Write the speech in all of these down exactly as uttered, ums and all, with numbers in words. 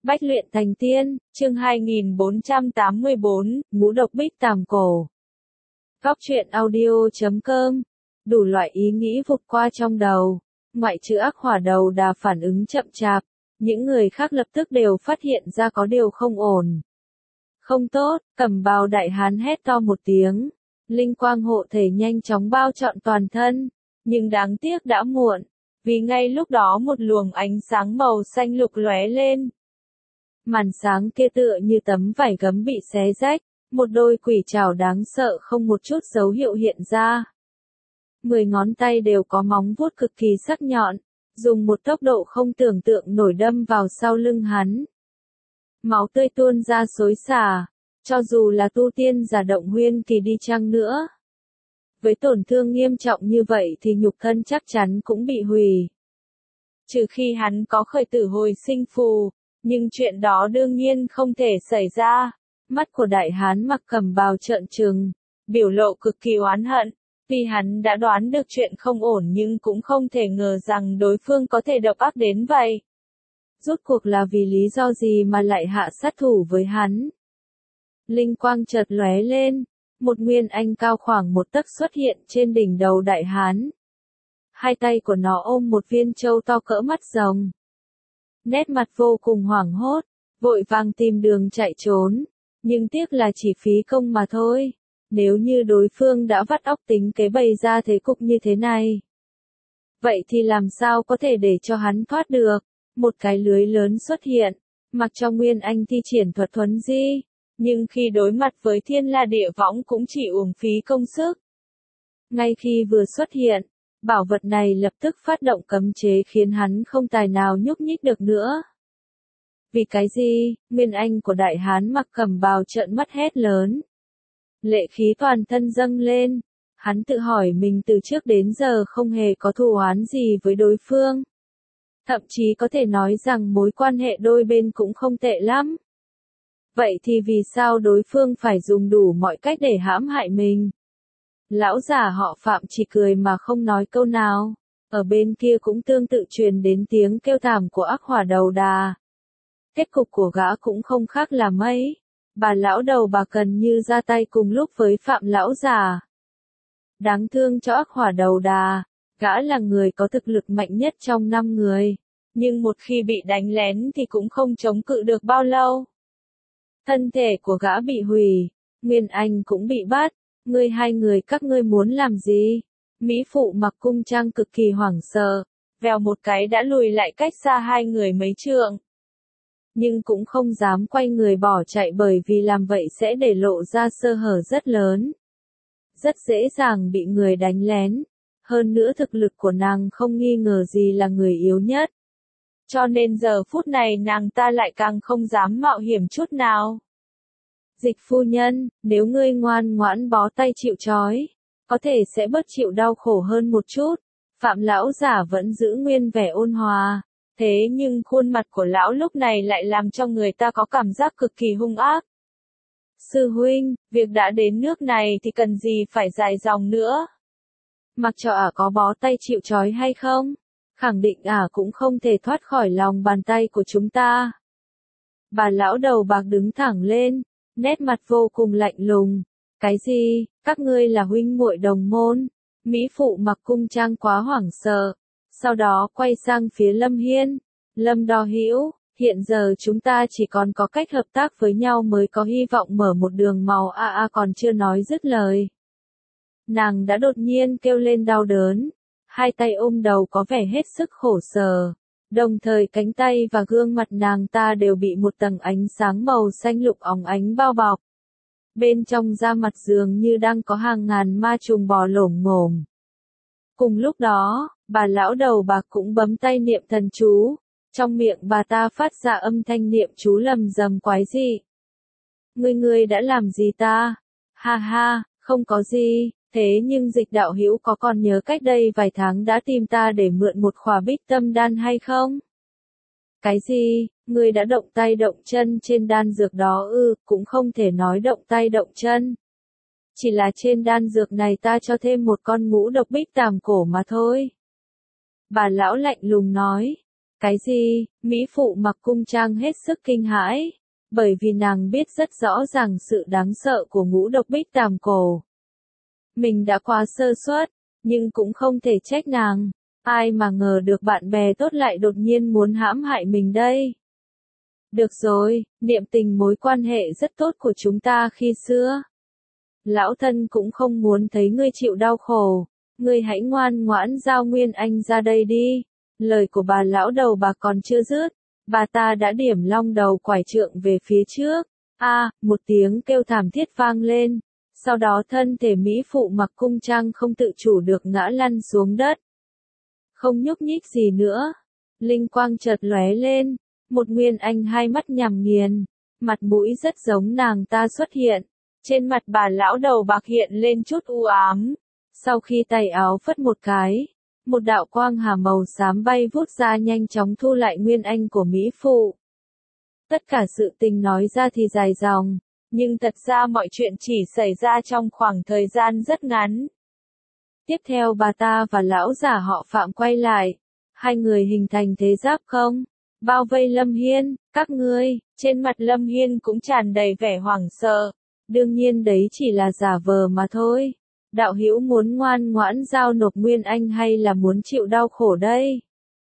Bách luyện thành tiên, chương hai nghìn bốn trăm tám mươi bốn, ngũ độc bích tàm cổ. Góc truyện audio chấm com, đủ loại ý nghĩ vụt qua trong đầu, ngoại trừ ác hỏa đầu đà phản ứng chậm chạp, những người khác lập tức đều phát hiện ra có điều không ổn. Không tốt, Cẩm Bào đại hán hét to một tiếng, linh quang hộ thể nhanh chóng bao trọn toàn thân, nhưng đáng tiếc đã muộn, vì ngay lúc đó một luồng ánh sáng màu xanh lục lóe lên. Màn sáng kia tựa như tấm vải gấm bị xé rách, một đôi quỷ trảo đáng sợ không một chút dấu hiệu hiện ra. Mười ngón tay đều có móng vuốt cực kỳ sắc nhọn, dùng một tốc độ không tưởng tượng nổi đâm vào sau lưng hắn. Máu tươi tuôn ra xối xả, cho dù là tu tiên giả động nguyên kỳ đi chăng nữa. Với tổn thương nghiêm trọng như vậy thì nhục thân chắc chắn cũng bị hủy. Trừ khi hắn có khởi tử hồi sinh phù. Nhưng chuyện đó đương nhiên không thể xảy ra. Mắt của đại hán mặc Cẩm Bào trợn trừng, biểu lộ cực kỳ oán hận. Tuy hắn đã đoán được chuyện không ổn nhưng cũng không thể ngờ rằng đối phương có thể độc ác đến vậy. Rốt cuộc là vì lý do gì mà lại hạ sát thủ với hắn? Linh quang chợt lóe lên, một nguyên anh cao khoảng một tấc xuất hiện trên đỉnh đầu đại hán. Hai tay của nó ôm một viên châu to cỡ mắt rồng. Nét mặt vô cùng hoảng hốt, vội vàng tìm đường chạy trốn, nhưng tiếc là chỉ phí công mà thôi, nếu như đối phương đã vắt óc tính kế bày ra thế cục như thế này. Vậy thì làm sao có thể để cho hắn thoát được, một cái lưới lớn xuất hiện, mặc cho Nguyên Anh thi triển thuật thuấn di, nhưng khi đối mặt với thiên la địa võng cũng chỉ uổng phí công sức. Ngay khi vừa xuất hiện, bảo vật này lập tức phát động cấm chế khiến hắn không tài nào nhúc nhích được nữa. Vì cái gì? Nguyên anh của đại hán mặc Cẩm Bào trợn mắt hét lớn. Lệ khí toàn thân dâng lên, hắn tự hỏi mình từ trước đến giờ không hề có thù oán gì với đối phương. Thậm chí có thể nói rằng mối quan hệ đôi bên cũng không tệ lắm. Vậy thì vì sao đối phương phải dùng đủ mọi cách để hãm hại mình? Lão giả họ Phạm chỉ cười mà không nói câu nào, ở bên kia cũng tương tự truyền đến tiếng kêu thảm của ác hỏa đầu đà. Kết cục của gã cũng không khác là mấy, bà lão đầu bà cần như ra tay cùng lúc với Phạm lão giả. Đáng thương cho ác hỏa đầu đà, gã là người có thực lực mạnh nhất trong năm người, nhưng một khi bị đánh lén thì cũng không chống cự được bao lâu. Thân thể của gã bị hủy, Nguyên Anh cũng bị bắt. Ngươi hai người các ngươi muốn làm gì? Mỹ phụ mặc cung trang cực kỳ hoảng sợ, vèo một cái đã lùi lại cách xa hai người mấy trượng. Nhưng cũng không dám quay người bỏ chạy bởi vì làm vậy sẽ để lộ ra sơ hở rất lớn. Rất dễ dàng bị người đánh lén. Hơn nữa thực lực của nàng không nghi ngờ gì là người yếu nhất. Cho nên giờ phút này nàng ta lại càng không dám mạo hiểm chút nào. Dịch phu nhân, nếu ngươi ngoan ngoãn bó tay chịu trói, có thể sẽ bớt chịu đau khổ hơn một chút. Phạm lão giả vẫn giữ nguyên vẻ ôn hòa, thế nhưng khuôn mặt của lão lúc này lại làm cho người ta có cảm giác cực kỳ hung ác. Sư huynh, việc đã đến nước này thì cần gì phải dài dòng nữa. Mặc cho ả có bó tay chịu trói hay không, khẳng định ả cũng không thể thoát khỏi lòng bàn tay của chúng ta. Bà lão đầu bạc đứng thẳng lên. Nét mặt vô cùng lạnh lùng. Cái gì? Các ngươi là huynh muội đồng môn? Mỹ phụ mặc cung trang quá hoảng sợ. Sau đó quay sang phía Lâm Hiên. Lâm Đo Hữu, hiện giờ chúng ta chỉ còn có cách hợp tác với nhau mới có hy vọng mở một đường màu a a còn chưa nói dứt lời. Nàng đã đột nhiên kêu lên đau đớn. Hai tay ôm đầu có vẻ hết sức khổ sở. Đồng thời cánh tay và gương mặt nàng ta đều bị một tầng ánh sáng màu xanh lục óng ánh bao bọc. Bên trong da mặt dường như đang có hàng ngàn ma trùng bò lổm ngổm. Cùng lúc đó, bà lão đầu bạc cũng bấm tay niệm thần chú. Trong miệng bà ta phát ra âm thanh niệm chú lầm rầm quái dị. Ngươi ngươi đã làm gì ta? Ha ha, không có gì. Thế nhưng Dịch đạo hữu có còn nhớ cách đây vài tháng đã tìm ta để mượn một khỏa bích tâm đan hay không? Cái gì? Ngươi đã động tay động chân trên đan dược đó ư? Cũng không thể nói động tay động chân. Chỉ là trên đan dược này ta cho thêm một con ngũ độc bích tàm cổ mà thôi. Bà lão lạnh lùng nói. Cái gì? Mỹ phụ mặc cung trang hết sức kinh hãi, bởi vì nàng biết rất rõ ràng sự đáng sợ của ngũ độc bích tàm cổ. Mình đã quá sơ suất, nhưng cũng không thể trách nàng. Ai mà ngờ được bạn bè tốt lại đột nhiên muốn hãm hại mình đây. Được rồi, niệm tình mối quan hệ rất tốt của chúng ta khi xưa. Lão thân cũng không muốn thấy ngươi chịu đau khổ. Ngươi hãy ngoan ngoãn giao Nguyên Anh ra đây đi. Lời của bà lão đầu bà còn chưa dứt. Bà ta đã điểm long đầu quải trượng về phía trước. A, à, một tiếng kêu thảm thiết vang lên. Sau đó thân thể Mỹ phụ mặc cung trang không tự chủ được ngã lăn xuống đất. Không nhúc nhích gì nữa. Linh quang chợt lóe lên. Một Nguyên Anh hai mắt nhằm nghiền. Mặt mũi rất giống nàng ta xuất hiện. Trên mặt bà lão đầu bạc hiện lên chút u ám. Sau khi tay áo phất một cái, một đạo quang hà màu xám bay vút ra nhanh chóng thu lại Nguyên Anh của Mỹ phụ. Tất cả sự tình nói ra thì dài dòng, nhưng thật ra mọi chuyện chỉ xảy ra trong khoảng thời gian rất ngắn. Tiếp theo bà ta và lão giả họ Phạm quay lại, hai người hình thành thế giáp không, bao vây Lâm Hiên, các ngươi, trên mặt Lâm Hiên cũng tràn đầy vẻ hoảng sợ, đương nhiên đấy chỉ là giả vờ mà thôi. Đạo hữu muốn ngoan ngoãn giao nộp Nguyên Anh hay là muốn chịu đau khổ đây?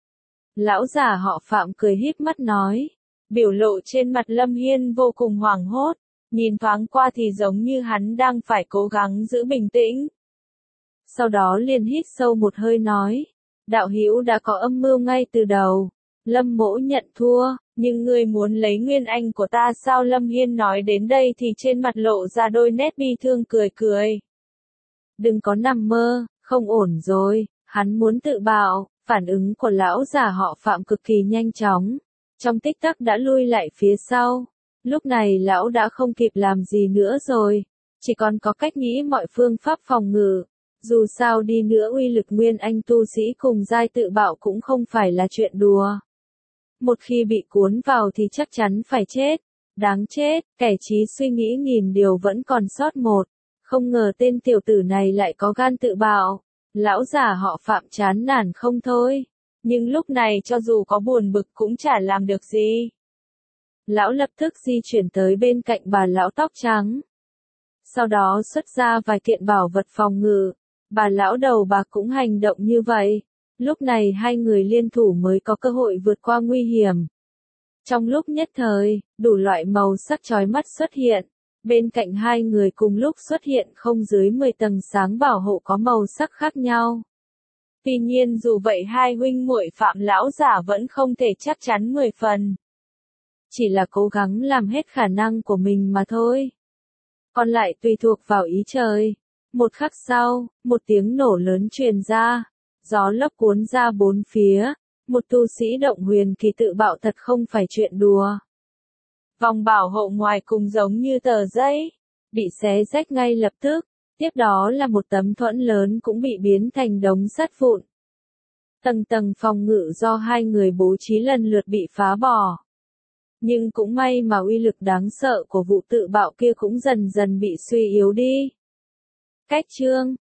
Lão giả họ Phạm cười híp mắt nói. Biểu lộ trên mặt Lâm Hiên vô cùng hoảng hốt, nhìn thoáng qua thì giống như hắn đang phải cố gắng giữ bình tĩnh. Sau đó liền hít sâu một hơi nói. Đạo hữu đã có âm mưu ngay từ đầu. Lâm mỗ nhận thua, nhưng ngươi muốn lấy Nguyên Anh của ta sao? Lâm Hiên nói đến đây thì trên mặt lộ ra đôi nét bi thương cười cười. Đừng có nằm mơ, không ổn rồi, hắn muốn tự bạo. Phản ứng của lão giả họ Phạm cực kỳ nhanh chóng, trong tích tắc đã lui lại phía sau. Lúc này lão đã không kịp làm gì nữa rồi, chỉ còn có cách nghĩ mọi phương pháp phòng ngự. Dù sao đi nữa uy lực Nguyên Anh tu sĩ cùng giai tự bạo cũng không phải là chuyện đùa. Một khi bị cuốn vào thì chắc chắn phải chết. Đáng chết, kẻ trí suy nghĩ nghìn điều vẫn còn sót một. Không ngờ tên tiểu tử này lại có gan tự bạo. Lão giả họ Phạm chán nản không thôi. Nhưng lúc này cho dù có buồn bực cũng chả làm được gì. Lão lập tức di chuyển tới bên cạnh bà lão tóc trắng. Sau đó xuất ra vài kiện bảo vật phòng ngự. Bà lão đầu bạc cũng hành động như vậy. Lúc này hai người liên thủ mới có cơ hội vượt qua nguy hiểm. Trong lúc nhất thời, đủ loại màu sắc chói mắt xuất hiện. Bên cạnh hai người cùng lúc xuất hiện không dưới mười tầng sáng bảo hộ có màu sắc khác nhau. Tuy nhiên dù vậy hai huynh muội Phạm lão giả vẫn không thể chắc chắn mười phần. Chỉ là cố gắng làm hết khả năng của mình mà thôi. Còn lại tùy thuộc vào ý trời. Một khắc sau, một tiếng nổ lớn truyền ra. Gió lốc cuốn ra bốn phía. Một tu sĩ động huyền kỳ tự bạo thật không phải chuyện đùa. Vòng bảo hộ ngoài cùng giống như tờ giấy, bị xé rách ngay lập tức, tiếp đó là một tấm thuẫn lớn cũng bị biến thành đống sắt vụn. Tầng tầng phòng ngự do hai người bố trí lần lượt bị phá bỏ. Nhưng cũng may mà uy lực đáng sợ của vụ tự bạo kia cũng dần dần bị suy yếu đi. Cách chương